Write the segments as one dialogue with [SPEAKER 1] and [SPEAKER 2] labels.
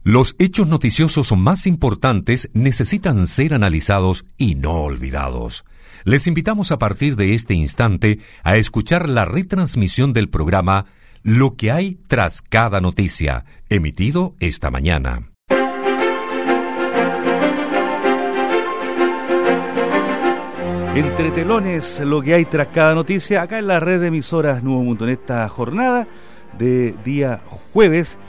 [SPEAKER 1] Los hechos noticiosos más importantes necesitan ser analizados y no olvidados. Les invitamos a partir de este instante a escuchar la retransmisión del programa Lo que hay tras cada noticia, emitido esta mañana.
[SPEAKER 2] Entre telones, lo que hay tras cada noticia, acá en la red de emisoras Nuevo Mundo, en esta jornada de día jueves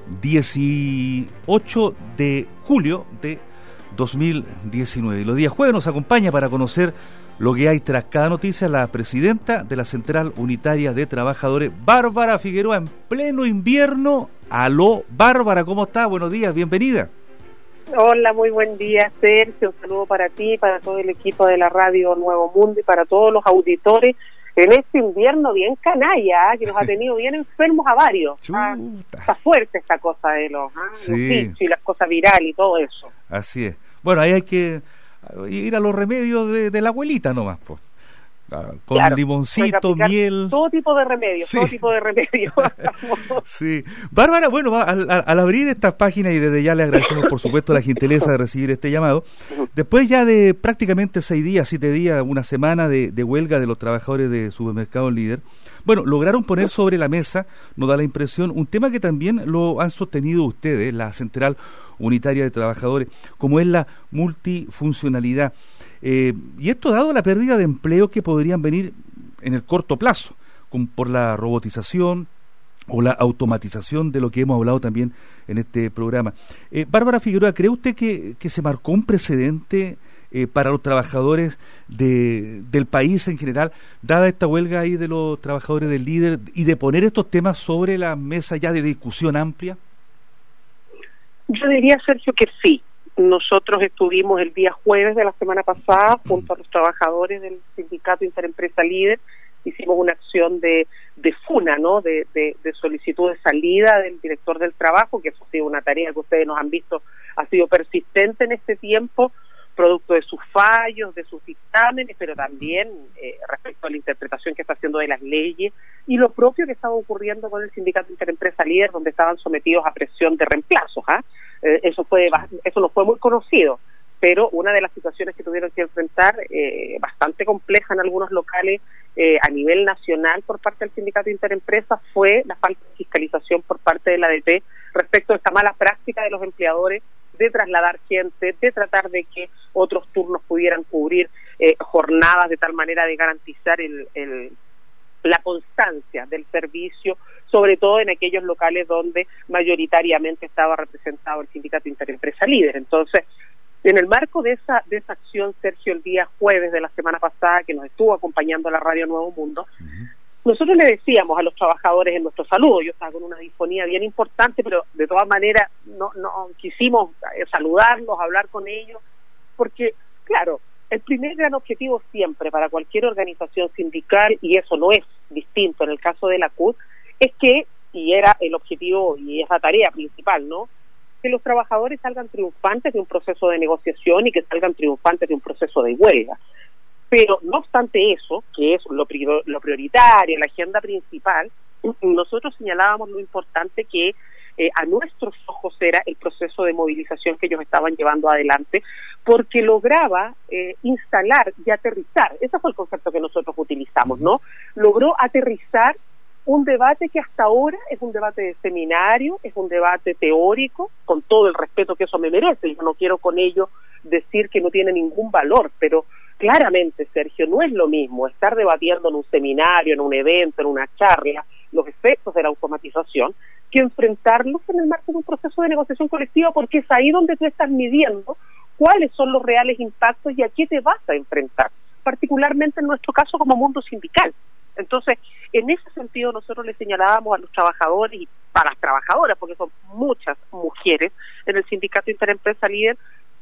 [SPEAKER 2] 18 de julio de 2019. Y los días jueves nos acompaña para conocer lo que hay tras cada noticia la presidenta de la Central Unitaria de Trabajadores, Bárbara Figueroa, en pleno invierno. Aló, Bárbara, ¿cómo está? Buenos días, bienvenida.
[SPEAKER 3] Hola, muy buen día, Sergio. Un saludo para ti, para todo el equipo de la Radio Nuevo Mundo y para todos los auditores en este invierno bien canalla, que nos ha tenido bien enfermos a varios. Está fuerte esta cosa de los bichos y las cosas virales y todo eso.
[SPEAKER 2] Así es. Bueno, ahí hay que ir a los remedios de la abuelita nomás, pues. Con claro, limoncito, miel,
[SPEAKER 3] todo tipo de remedios, sí. Todo tipo de remedios.
[SPEAKER 2] Sí. Bárbara, bueno, al abrir estas páginas, y desde ya le agradecemos por supuesto la gentileza de recibir este llamado, después ya de prácticamente 6 días, 7 días, una semana de huelga de los trabajadores de Supermercado Líder, bueno, lograron poner sobre la mesa, nos da la impresión, un tema que también lo han sostenido ustedes, la Central Unitaria de Trabajadores, como es la multifuncionalidad. Y esto dado la pérdida de empleo que podrían venir en el corto plazo, por la robotización o la automatización de lo que hemos hablado también en este programa. Bárbara Figueroa, ¿cree usted que se marcó un precedente para los trabajadores del país en general, dada esta huelga ahí de los trabajadores del Líder, y de poner estos temas sobre la mesa ya de discusión amplia?
[SPEAKER 3] Yo diría, Sergio, que sí. Nosotros estuvimos el día jueves de la semana pasada junto a los trabajadores del Sindicato Interempresa Líder, hicimos una acción de funa, ¿no? De solicitud de salida del director del trabajo, que eso ha sido una tarea que ustedes nos han visto, ha sido persistente en este tiempo, producto de sus fallos, de sus dictámenes, pero también respecto a la interpretación que está haciendo de las leyes y lo propio que estaba ocurriendo con el Sindicato Interempresa Líder, donde estaban sometidos a presión de reemplazos. Eso no fue muy conocido, pero una de las situaciones que tuvieron que enfrentar, bastante compleja en algunos locales a nivel nacional por parte del Sindicato Interempresa, fue la falta de fiscalización por parte de la ADP respecto a esta mala práctica de los empleadores de trasladar gente, de tratar de que otros turnos pudieran cubrir jornadas de tal manera de garantizar la constancia del servicio, sobre todo en aquellos locales donde mayoritariamente estaba representado el Sindicato Interempresa Líder. Entonces, en el marco de esa acción, Sergio, el día jueves de la semana pasada, que nos estuvo acompañando la Radio Nuevo Mundo, nosotros le decíamos a los trabajadores en nuestro saludo, yo estaba con una disfonía bien importante, pero de todas maneras no quisimos saludarlos, hablar con ellos, porque, claro, el primer gran objetivo siempre para cualquier organización sindical, y eso no es distinto en el caso de la CUT, es que, y era el objetivo y es la tarea principal, ¿no?, que los trabajadores salgan triunfantes de un proceso de negociación y que salgan triunfantes de un proceso de huelga. Pero no obstante eso, que es lo prioritario, la agenda principal, nosotros señalábamos lo importante que a nuestros ojos era el proceso de movilización que ellos estaban llevando adelante, porque lograba instalar y aterrizar, ese fue el concepto que nosotros utilizamos, ¿no? Logró aterrizar un debate que hasta ahora es un debate de seminario, es un debate teórico, con todo el respeto que eso me merece. Yo no quiero con ello decir que no tiene ningún valor, pero claramente, Sergio, no es lo mismo estar debatiendo en un seminario, en un evento, en una charla, los efectos de la automatización, que enfrentarlos en el marco de un proceso de negociación colectiva, porque es ahí donde tú estás midiendo cuáles son los reales impactos y a qué te vas a enfrentar, particularmente en nuestro caso como mundo sindical. Entonces, en ese sentido nosotros le señalábamos a los trabajadores y a las trabajadoras, porque son muchas mujeres en el Sindicato Interempresa Líder,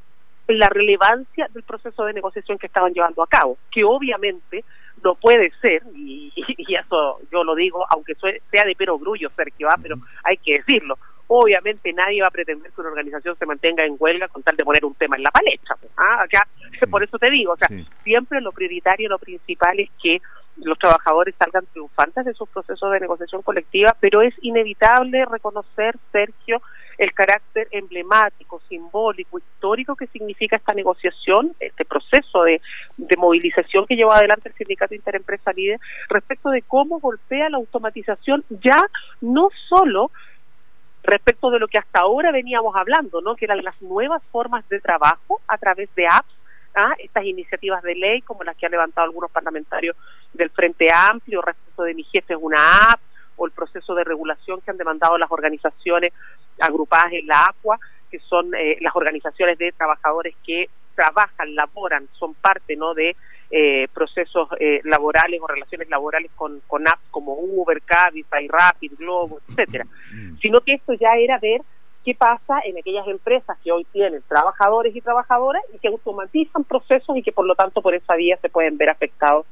[SPEAKER 3] la relevancia del proceso de negociación que estaban llevando a cabo, que obviamente no puede ser, y eso yo lo digo, aunque sea de perogrullo, Sergio, pero hay que decirlo, obviamente nadie va a pretender que una organización se mantenga en huelga con tal de poner un tema en la palestra. Acá, por eso te digo, siempre lo prioritario, lo principal es que los trabajadores salgan triunfantes de sus procesos de negociación colectiva, pero es inevitable reconocer, Sergio, el carácter emblemático, simbólico, histórico que significa esta negociación, este proceso de movilización que llevó adelante el Sindicato Interempresa Líder, respecto de cómo golpea la automatización, ya no solo respecto de lo que hasta ahora veníamos hablando, ¿no?, que eran las nuevas formas de trabajo a través de apps, estas iniciativas de ley como las que han levantado algunos parlamentarios del Frente Amplio respecto de Mi Jefe es una app, o el proceso de regulación que han demandado las organizaciones agrupadas en la ACUA, que son las organizaciones de trabajadores que trabajan, laboran, son parte, ¿no?, de procesos laborales o relaciones laborales con apps como Uber, Cabify, Rapid, Globo, etcétera. Sino que esto ya era ver qué pasa en aquellas empresas que hoy tienen trabajadores y trabajadoras y que automatizan procesos y que por lo tanto por esa vía se pueden ver afectados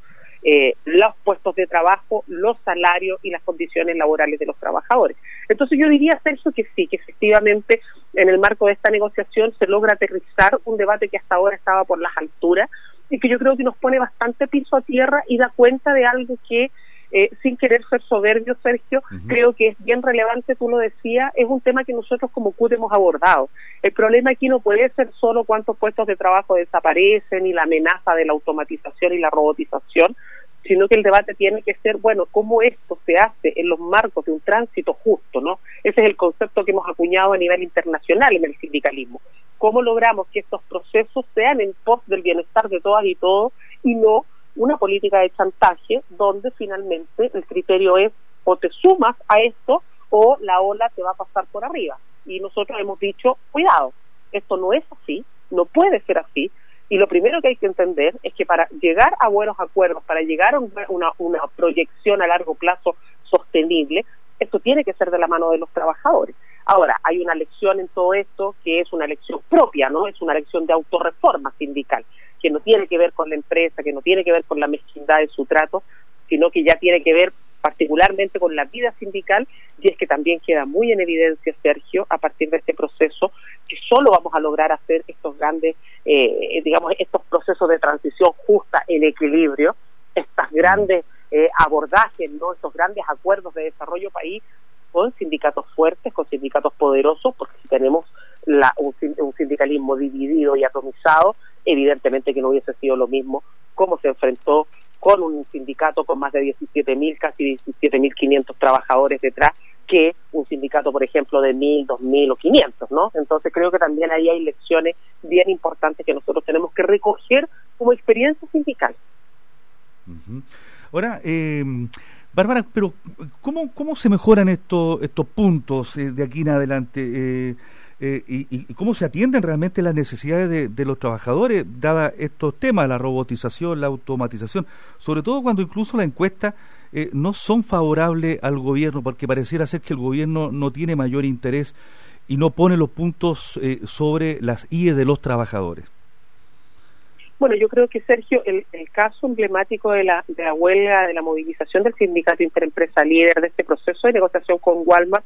[SPEAKER 3] los puestos de trabajo, los salarios y las condiciones laborales de los trabajadores. Entonces yo diría, Sergio, que sí, que efectivamente en el marco de esta negociación se logra aterrizar un debate que hasta ahora estaba por las alturas y que yo creo que nos pone bastante piso a tierra y da cuenta de algo que, sin querer ser soberbio, Sergio, creo que es bien relevante, tú lo decías, es un tema que nosotros como CUT hemos abordado. El problema aquí no puede ser solo cuántos puestos de trabajo desaparecen y la amenaza de la automatización y la robotización, sino que el debate tiene que ser, bueno, cómo esto se hace en los marcos de un tránsito justo, ¿no? Ese es el concepto que hemos acuñado a nivel internacional en el sindicalismo. ¿Cómo logramos que estos procesos sean en pos del bienestar de todas y todos y no una política de chantaje donde finalmente el criterio es o te sumas a esto o la ola te va a pasar por arriba? Y nosotros hemos dicho, cuidado, esto no es así, no puede ser así, y lo primero que hay que entender es que para llegar a buenos acuerdos, para llegar a una proyección a largo plazo sostenible, esto tiene que ser de la mano de los trabajadores. Ahora, hay una lección en todo esto que es una lección propia, ¿no? Es una lección de autorreforma sindical, que no tiene que ver con la empresa, que no tiene que ver con la mezquindad de su trato, sino que ya tiene que ver particularmente con la vida sindical, y es que también queda muy en evidencia, Sergio, a partir de este proceso, que solo vamos a lograr hacer estos grandes, estos procesos de transición justa, en equilibrio, estas grandes abordajes, ¿no?, estos grandes acuerdos de desarrollo país, con sindicatos fuertes, con sindicatos poderosos, porque si tenemos un sindicalismo dividido y atomizado, evidentemente que no hubiese sido lo mismo cómo se enfrentó con un sindicato con más de 17.000, casi 17.500 trabajadores detrás, que un sindicato, por ejemplo, de 1.000, 2.000 o 500, ¿no? Entonces creo que también ahí hay lecciones bien importantes que nosotros tenemos que recoger como experiencia sindical.
[SPEAKER 2] Ahora, Bárbara, pero ¿cómo se mejoran estos puntos de aquí en adelante? Y cómo se atienden realmente las necesidades de los trabajadores, dada estos temas, la robotización, la automatización, sobre todo cuando incluso las encuestas no son favorables al gobierno, porque pareciera ser que el gobierno no tiene mayor interés y no pone los puntos sobre las IE de los trabajadores.
[SPEAKER 3] Bueno, yo creo que, Sergio, el caso emblemático de la huelga, de la movilización del Sindicato Interempresa Líder, de este proceso de negociación con Walmart,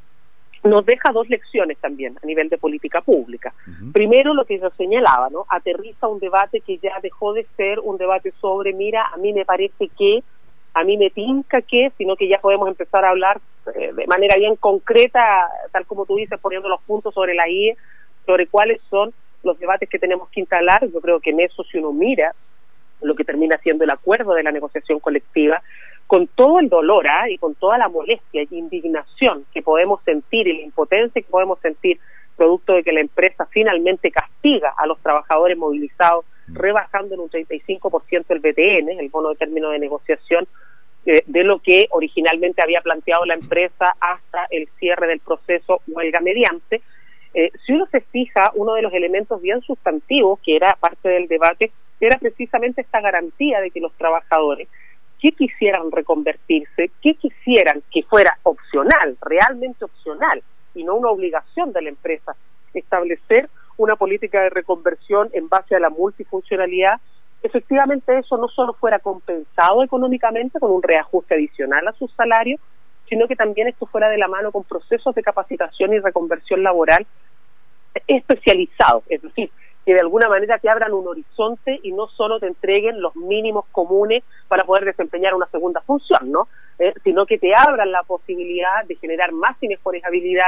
[SPEAKER 3] nos deja dos lecciones también a nivel de política pública. Primero, lo que yo señalaba, ¿no? Aterriza un debate que ya dejó de ser un debate sobre, mira, a mí me parece que, a mí me tinca que, sino que ya podemos empezar a hablar de manera bien concreta, tal como tú dices, poniendo los puntos sobre la IE, sobre cuáles son los debates que tenemos que instalar. Yo creo que en eso, si uno mira lo que termina siendo el acuerdo de la negociación colectiva, con todo el dolor y con toda la molestia y indignación que podemos sentir y la impotencia que podemos sentir producto de que la empresa finalmente castiga a los trabajadores movilizados, rebajando en un 35% el BTN, el bono de término de negociación, de lo que originalmente había planteado la empresa hasta el cierre del proceso huelga mediante. Si uno se fija, uno de los elementos bien sustantivos que era parte del debate era precisamente esta garantía de que los trabajadores que quisieran reconvertirse, que quisieran que fuera opcional, realmente opcional, y no una obligación de la empresa, establecer una política de reconversión en base a la multifuncionalidad, efectivamente eso no solo fuera compensado económicamente con un reajuste adicional a sus salarios, sino que también esto fuera de la mano con procesos de capacitación y reconversión laboral especializados, es decir, que de alguna manera te abran un horizonte y no solo te entreguen los mínimos comunes para poder desempeñar una segunda función, ¿no? Sino que te abran la posibilidad de generar más y mejores habilidades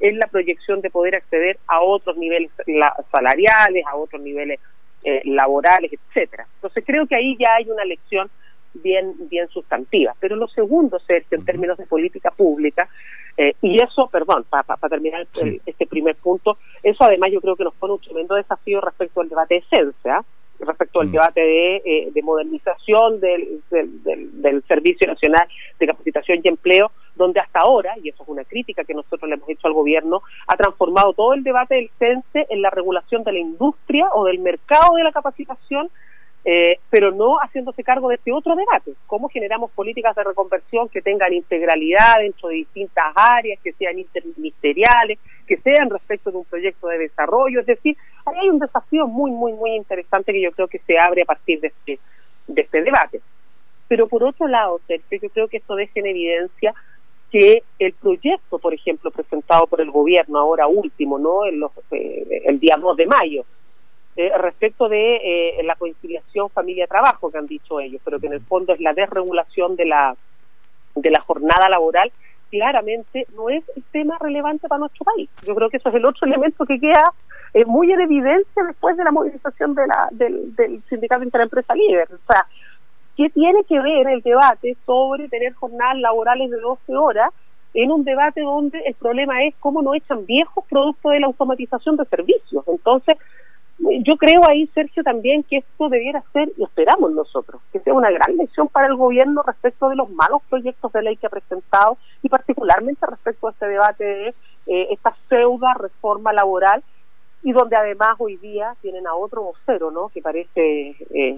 [SPEAKER 3] en la proyección de poder acceder a otros niveles salariales, a otros niveles laborales, etcétera. Entonces creo que ahí ya hay una lección bien sustantiva. Pero lo segundo, Sergio, en términos de política pública, y eso, perdón, para terminar este primer punto, eso además yo creo que nos pone un tremendo desafío respecto al debate de ciencia, respecto al debate de modernización del Servicio Nacional de Capacitación y Empleo, donde hasta ahora, y eso es una crítica que nosotros le hemos hecho al gobierno, ha transformado todo el debate del CENSE en la regulación de la industria o del mercado de la capacitación, pero no haciéndose cargo de este otro debate: cómo generamos políticas de reconversión que tengan integralidad dentro de distintas áreas, que sean interministeriales, que sean respecto de un proyecto de desarrollo. Es decir, ahí hay un desafío muy interesante que yo creo que se abre a partir de este debate. Pero por otro lado, Sergio, yo creo que esto deja en evidencia que el proyecto, por ejemplo, presentado por el gobierno ahora último, ¿no?, el día 2 de mayo, respecto de la conciliación familia-trabajo, que han dicho ellos, pero que en el fondo es la desregulación de la jornada laboral, claramente no es el tema relevante para nuestro país. Yo creo que eso es el otro elemento que queda muy en evidencia después de la movilización del Sindicato Interempresa Líder. O sea, ¿qué tiene que ver el debate sobre tener jornadas laborales de 12 horas en un debate donde el problema es cómo no echan viejos producto de la automatización de servicios? Entonces, yo creo ahí, Sergio, también que esto debiera ser, y esperamos nosotros, que sea una gran lección para el gobierno respecto de los malos proyectos de ley que ha presentado, y particularmente respecto a este debate de esta pseudo reforma laboral, y donde además hoy día tienen a otro vocero, ¿no?, que parece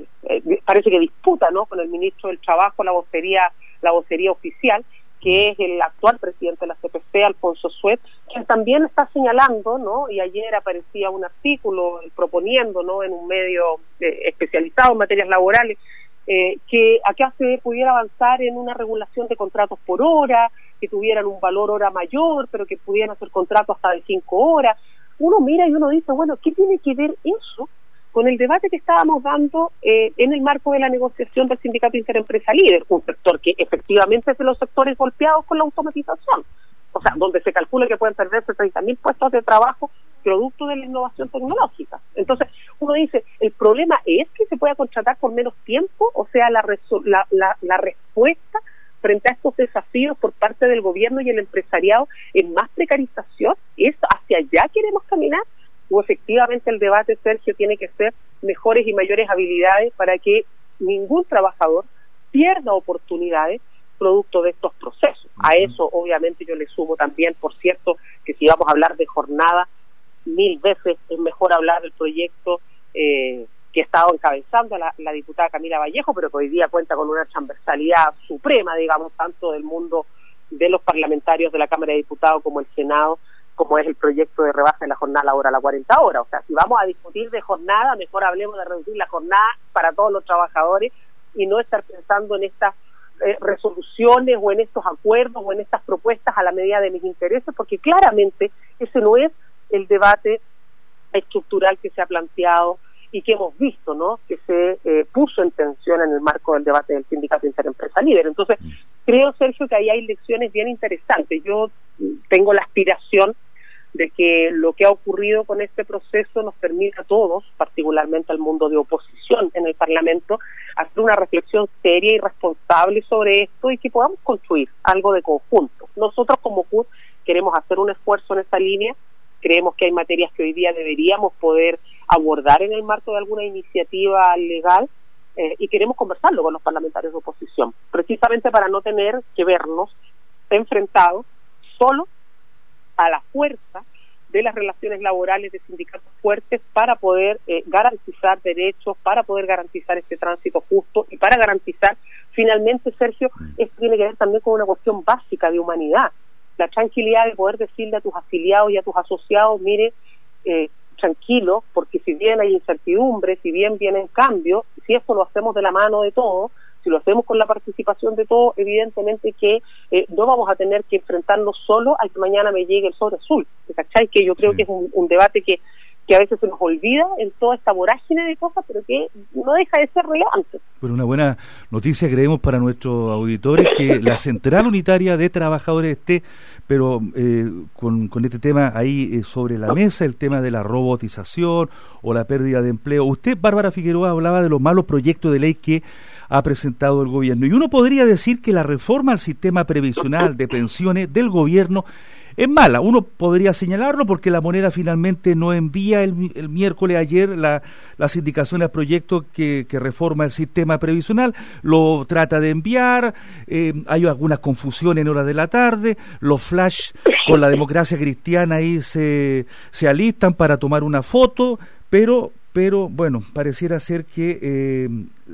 [SPEAKER 3] que disputa, ¿no?, con el ministro del Trabajo la vocería oficial, que es el actual presidente de la CPC, Alfonso Suet, quien también está señalando, ¿no?, y ayer aparecía un artículo proponiendo, ¿no?, en un medio especializado en materias laborales, que acá se pudiera avanzar en una regulación de contratos por hora, que tuvieran un valor hora mayor, pero que pudieran hacer contratos hasta de 5 horas. Uno mira y uno dice, bueno, ¿qué tiene que ver eso con el debate que estábamos dando en el marco de la negociación del Sindicato Interempresa Líder, un sector que efectivamente es de los sectores golpeados con la automatización? O sea, donde se calcula que pueden perderse 30.000 puestos de trabajo producto de la innovación tecnológica. Entonces, uno dice, ¿el problema es que se pueda contratar por menos tiempo? O sea, la respuesta frente a estos desafíos por parte del gobierno y el empresariado es más precarización. ¿Es hacia allá queremos caminar? ¿O efectivamente el debate, Sergio, tiene que ser mejores y mayores habilidades para que ningún trabajador pierda oportunidades producto de estos procesos? A eso obviamente yo le sumo también, por cierto, que si vamos a hablar de jornada, 1000 veces es mejor hablar del proyecto que ha estado encabezando la diputada Camila Vallejo, pero que hoy día cuenta con una transversalidad suprema, digamos, tanto del mundo de los parlamentarios de la Cámara de Diputados como el Senado, como es el proyecto de rebaja de la jornada laboral a 40 horas. O sea, si vamos a discutir de jornada, mejor hablemos de reducir la jornada para todos los trabajadores y no estar pensando en estas resoluciones o en estos acuerdos o en estas propuestas a la medida de mis intereses, porque claramente ese no es el debate estructural que se ha planteado y que hemos visto, ¿no?, que se puso en tensión en el marco del debate del Sindicato Interempresa Líder. Entonces, creo, Sergio, que ahí hay lecciones bien interesantes. Yo tengo la aspiración de que lo que ha ocurrido con este proceso nos permita a todos, particularmente al mundo de oposición en el Parlamento, hacer una reflexión seria y responsable sobre esto y que podamos construir algo de conjunto. Nosotros como CUT queremos hacer un esfuerzo en esta línea. Creemos que hay materias que hoy día deberíamos poder abordar en el marco de alguna iniciativa legal y queremos conversarlo con los parlamentarios de oposición, precisamente para no tener que vernos enfrentados solo a la fuerza de las relaciones laborales de sindicatos fuertes para poder garantizar derechos, para poder garantizar este tránsito justo y para garantizar, finalmente, Sergio, esto tiene que ver también con una cuestión básica de humanidad, la tranquilidad de poder decirle a tus afiliados y a tus asociados, mire, tranquilo, porque si bien hay incertidumbre, si bien vienen cambios, si esto lo hacemos de la mano de todos, si lo hacemos con la participación de todos, evidentemente que no vamos a tener que enfrentarnos solo a que mañana me llegue el sobre azul, ¿cachai? Que yo creo que es un debate que que a veces se nos olvida en toda esta vorágine de cosas, pero que no deja de ser relevante.
[SPEAKER 2] Bueno, una buena noticia creemos para nuestros auditores que la Central Unitaria de Trabajadores esté, pero con este tema ahí sobre la mesa, el tema de la robotización o la pérdida de empleo. Usted, Bárbara Figueroa, hablaba de los malos proyectos de ley que ha presentado el gobierno, y uno podría decir que la reforma al sistema previsional de pensiones del gobierno es mala. Uno podría señalarlo porque la Moneda finalmente no envía el miércoles ayer las indicaciones al proyecto que reforma el sistema previsional, lo trata de enviar, hay algunas confusiones en horas de la tarde, los flash con la Democracia Cristiana ahí se alistan para tomar una foto, pero bueno, pareciera ser que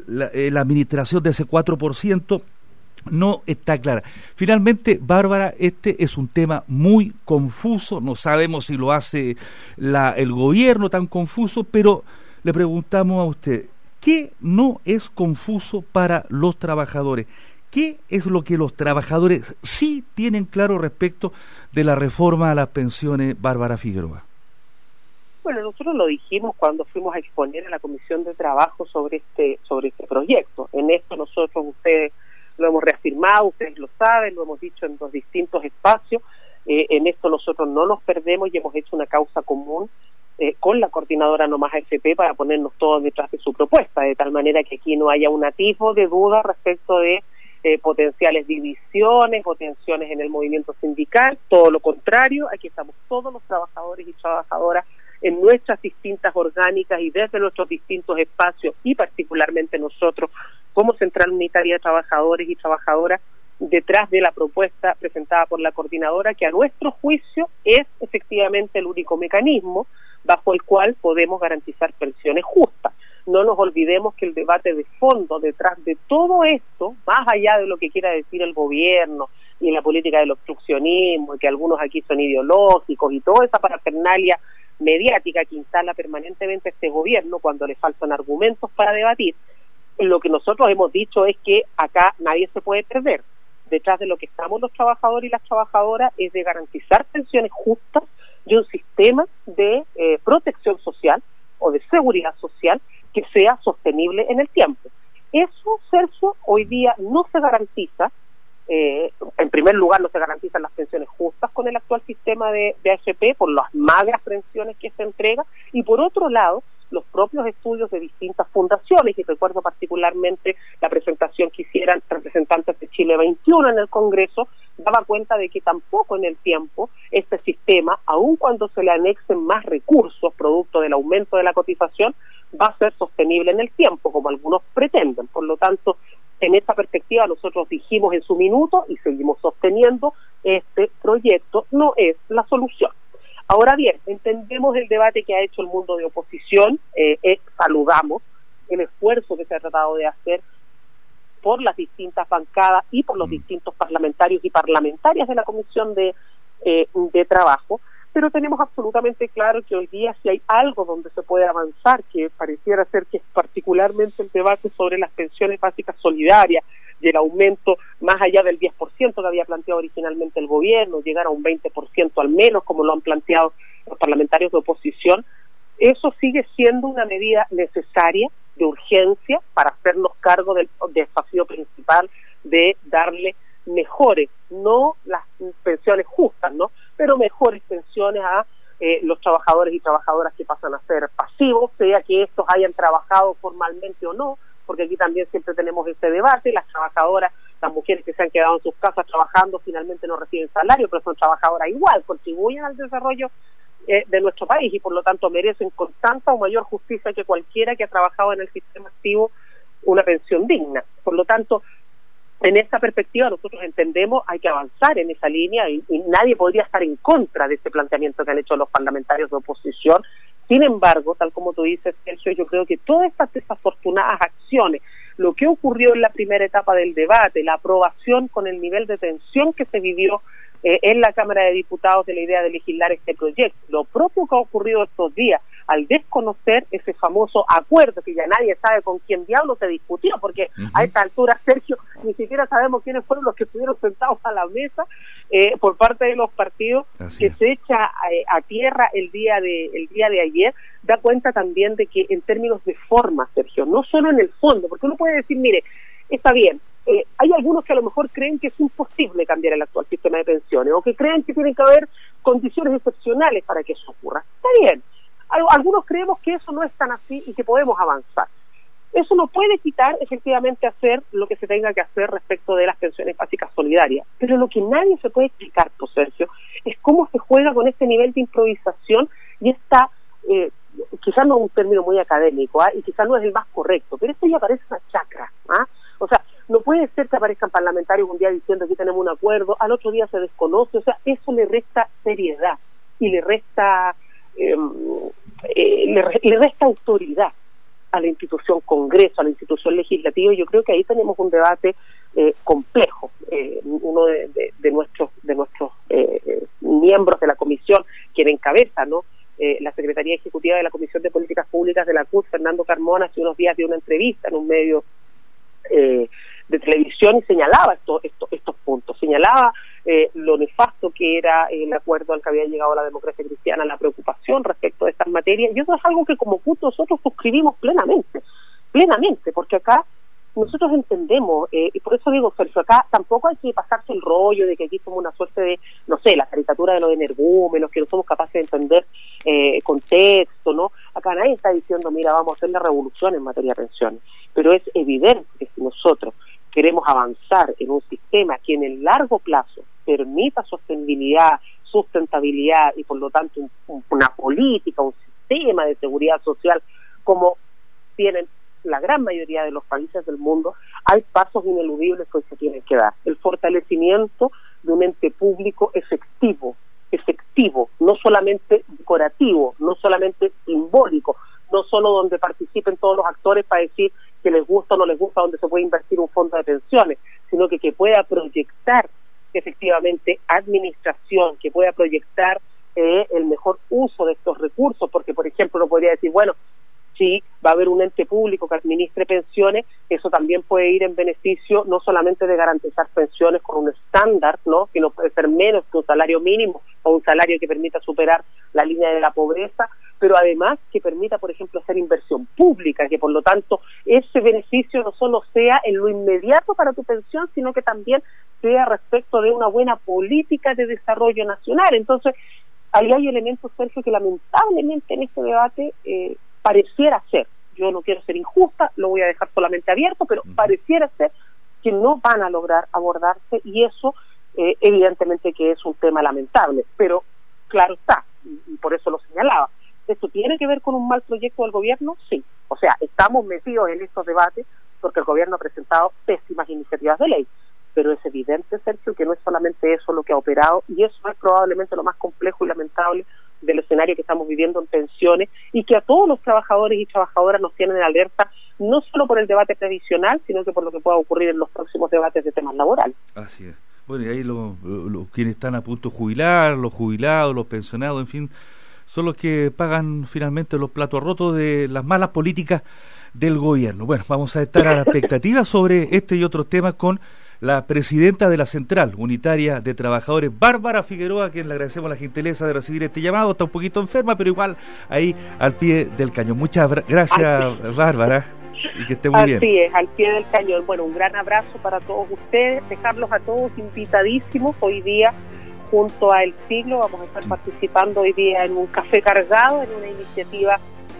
[SPEAKER 2] la administración de ese 4% no está clara. Finalmente, Bárbara, este es un tema muy confuso, no sabemos si lo hace el gobierno tan confuso, pero le preguntamos a usted, ¿qué no es confuso para los trabajadores? ¿Qué es lo que los trabajadores sí tienen claro respecto de la reforma a las pensiones, Bárbara Figueroa?
[SPEAKER 3] Bueno, nosotros lo dijimos cuando fuimos a exponer a la Comisión de Trabajo sobre este proyecto. En esto nosotros, ustedes lo hemos reafirmado, ustedes lo saben, lo hemos dicho en los distintos espacios. En esto nosotros no nos perdemos y hemos hecho una causa común con la coordinadora No Más AFP para ponernos todos detrás de su propuesta, de tal manera que aquí no haya un atisbo de duda respecto de potenciales divisiones o tensiones en el movimiento sindical. Todo lo contrario, aquí estamos todos los trabajadores y trabajadoras en nuestras distintas orgánicas y desde nuestros distintos espacios, y particularmente nosotros como Central Unitaria de Trabajadores y Trabajadoras, detrás de la propuesta presentada por la coordinadora, que a nuestro juicio es efectivamente el único mecanismo bajo el cual podemos garantizar pensiones justas. No nos olvidemos que el debate de fondo detrás de todo esto, más allá de lo que quiera decir el gobierno y la política del obstruccionismo, y que algunos aquí son ideológicos y toda esa parafernalia mediática que instala permanentemente este gobierno cuando le faltan argumentos para debatir, lo que nosotros hemos dicho es que acá nadie se puede perder. Detrás de lo que estamos los trabajadores y las trabajadoras es de garantizar pensiones justas y un sistema de protección social o de seguridad social que sea sostenible en el tiempo. Eso, Sergio, hoy día no se garantiza. En primer lugar, no se garantizan las pensiones justas con el actual sistema de AFP por las magras pensiones que se entrega, y por otro lado, los propios estudios de distintas fundaciones, y recuerdo particularmente la presentación que hicieran representantes de Chile 21 en el Congreso, daba cuenta de que tampoco en el tiempo este sistema, aun cuando se le anexen más recursos producto del aumento de la cotización, va a ser sostenible en el tiempo, como algunos pretenden. Por lo tanto, en esta perspectiva nosotros dijimos en su minuto y seguimos sosteniendo, este proyecto no es la solución. Ahora bien, entendemos el debate que ha hecho el mundo de oposición, saludamos el esfuerzo que se ha tratado de hacer por las distintas bancadas y por los distintos parlamentarios y parlamentarias de la Comisión de Trabajo, pero tenemos absolutamente claro que hoy día si hay algo donde se puede avanzar, que pareciera ser que es particularmente el debate sobre las pensiones básicas solidarias y el aumento más allá del 10% que había planteado originalmente el gobierno, llegar a un 20% al menos, como lo han planteado los parlamentarios de oposición, eso sigue siendo una medida necesaria, de urgencia, para hacernos cargo del desafío principal de darle mejores, no las pensiones justas, ¿no?, pero mejores pensiones a los trabajadores y trabajadoras que pasan a ser pasivos, sea que estos hayan trabajado formalmente o no, porque aquí también siempre tenemos ese debate. Las trabajadoras, las mujeres que se han quedado en sus casas trabajando, finalmente no reciben salario, pero son trabajadoras igual, contribuyen al desarrollo de nuestro país y por lo tanto merecen con tanta o mayor justicia que cualquiera que ha trabajado en el sistema activo una pensión digna. Por lo tanto, en esta perspectiva nosotros entendemos hay que avanzar en esa línea y nadie podría estar en contra de ese planteamiento que han hecho los parlamentarios de oposición. Sin embargo, tal como tú dices, Sergio, yo creo que todas estas desafortunadas acciones, lo que ocurrió en la primera etapa del debate, la aprobación con el nivel de tensión que se vivió en la Cámara de Diputados de la idea de legislar este proyecto. Lo propio que ha ocurrido estos días, al desconocer ese famoso acuerdo que ya nadie sabe con quién diablo se discutió, porque a esta altura, Sergio, ni siquiera sabemos quiénes fueron los que estuvieron sentados a la mesa por parte de los partidos, que se echa a tierra el día de ayer, da cuenta también de que en términos de forma, Sergio, no solo en el fondo, porque uno puede decir, mire, está bien, hay algunos que a lo mejor creen que es imposible cambiar el actual sistema de pensiones, o que creen que tienen que haber condiciones excepcionales para que eso ocurra. Está bien. Algunos creemos que eso no es tan así y que podemos avanzar. Eso no puede quitar efectivamente hacer lo que se tenga que hacer respecto de las pensiones básicas solidarias. Pero lo que nadie se puede explicar, pues, Sergio, es cómo se juega con este nivel de improvisación y esta, quizás no es un término muy académico, y quizás no es el más correcto, pero esto ya parece una chacra. O sea, no puede ser que aparezcan parlamentarios un día diciendo que tenemos un acuerdo, al otro día se desconoce. O sea, eso le resta seriedad y le resta le resta autoridad a la institución Congreso, a la institución legislativa, y yo creo que ahí tenemos un debate complejo. Uno de nuestros miembros de la comisión, quien encabeza, ¿no?, la Secretaría Ejecutiva de la Comisión de Políticas Públicas de la CUT, Fernando Carmona, hace unos días dio una entrevista en un medio de televisión y señalaba estos puntos, señalaba lo nefasto que era el acuerdo al que había llegado la democracia cristiana, la preocupación respecto de estas materias, y eso es algo que como CUT nosotros suscribimos plenamente, porque acá nosotros entendemos, y por eso digo, Sergio, acá tampoco hay que pasarse el rollo de que aquí somos una suerte de, no sé, la caricatura de los energúmenos, que no somos capaces de entender contexto, ¿no? Acá nadie está diciendo, mira, vamos a hacer la revolución en materia de pensiones, pero es evidente que si nosotros queremos avanzar en un sistema que en el largo plazo permita sostenibilidad, sustentabilidad y por lo tanto una política, un sistema de seguridad social como tienen la gran mayoría de los países del mundo, hay pasos ineludibles que hoy se tienen que dar. El fortalecimiento de un ente público efectivo, no solamente decorativo, no solamente simbólico, no solo donde participen todos los actores para decir que les gusta o no les gusta donde se puede invertir un fondo de pensiones, sino que pueda proyectar efectivamente administración, que pueda proyectar el mejor uso de estos recursos, porque por ejemplo uno podría decir, bueno, si va a haber un ente público que administre pensiones, eso también puede ir en beneficio no solamente de garantizar pensiones con un estándar, ¿no?, que no puede ser menos que un salario mínimo o un salario que permita superar la línea de la pobreza, pero además que permita, por ejemplo, hacer inversión pública, que por lo tanto ese beneficio no solo sea en lo inmediato para tu pensión, sino que también sea respecto de una buena política de desarrollo nacional. Entonces, ahí hay elementos, Sergio, que lamentablemente en este debate pareciera ser, yo no quiero ser injusta, lo voy a dejar solamente abierto, pero pareciera ser que no van a lograr abordarse, y eso evidentemente que es un tema lamentable, pero claro está, y por eso lo señalaba. ¿Esto tiene que ver con un mal proyecto del gobierno? Sí. O sea, estamos metidos en estos debates porque el gobierno ha presentado pésimas iniciativas de ley, pero es evidente, Sergio, que no es solamente eso lo que ha operado, y eso es probablemente lo más complejo y lamentable del escenario que estamos viviendo en pensiones, y que a todos los trabajadores y trabajadoras nos tienen en alerta, no solo por el debate previsional, sino que por lo que pueda ocurrir en los próximos debates de temas laborales.
[SPEAKER 2] Así es. Bueno, y ahí quienes están a punto de jubilar, los jubilados, los pensionados, en fin, son los que pagan finalmente los platos rotos de las malas políticas del gobierno. Bueno, vamos a estar a la expectativa sobre este y otros temas con la presidenta de la Central Unitaria de Trabajadores, Bárbara Figueroa, a quien le agradecemos la gentileza de recibir este llamado. Está un poquito enferma, pero igual ahí al pie del cañón. Muchas gracias, Bárbara, y que esté muy bien.
[SPEAKER 3] Así es, al pie del cañón. Bueno, un gran abrazo para todos ustedes, dejarlos a todos invitadísimos hoy día junto a El Siglo. Vamos a estar participando hoy día en un café cargado, en una iniciativa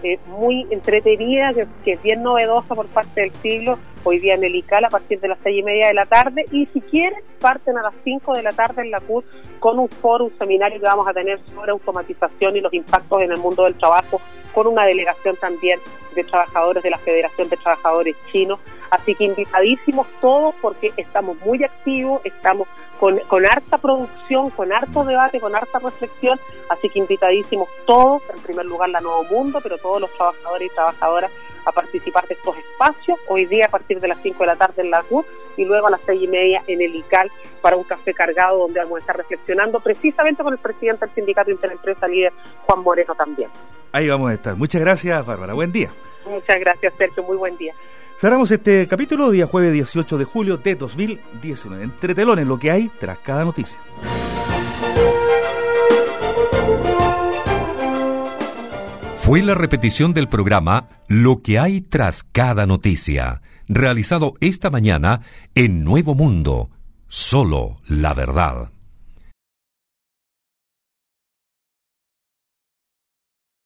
[SPEAKER 3] muy entretenida, que es bien novedosa por parte del Siglo, hoy día en el ICAL a partir de las 6:30 de la tarde, y si quieren parten a las 5 de la tarde en la CUT con un foro, un seminario que vamos a tener sobre automatización y los impactos en el mundo del trabajo, con una delegación también de trabajadores de la Federación de Trabajadores Chinos. Así que invitadísimos todos, porque estamos muy activos, estamos con harta producción, con harto debate, con harta reflexión, así que invitadísimos todos, en primer lugar la Nuevo Mundo, pero todos los trabajadores y trabajadoras a participar de estos espacios, hoy día a partir de las 5 de la tarde en la CUT y luego a las 6:30 en el ICAL para un café cargado donde vamos a estar reflexionando precisamente con el presidente del Sindicato Interempresa Líder, Juan Moreno también.
[SPEAKER 2] Ahí vamos a estar. Muchas gracias, Bárbara. Buen día.
[SPEAKER 3] Muchas gracias, Sergio. Muy buen día.
[SPEAKER 2] Cerramos este capítulo día jueves 18 de julio de 2019. Entre telones, lo que hay tras cada noticia.
[SPEAKER 1] Fue la repetición del programa Lo que hay tras cada noticia, realizado esta mañana en Nuevo Mundo. Solo la verdad.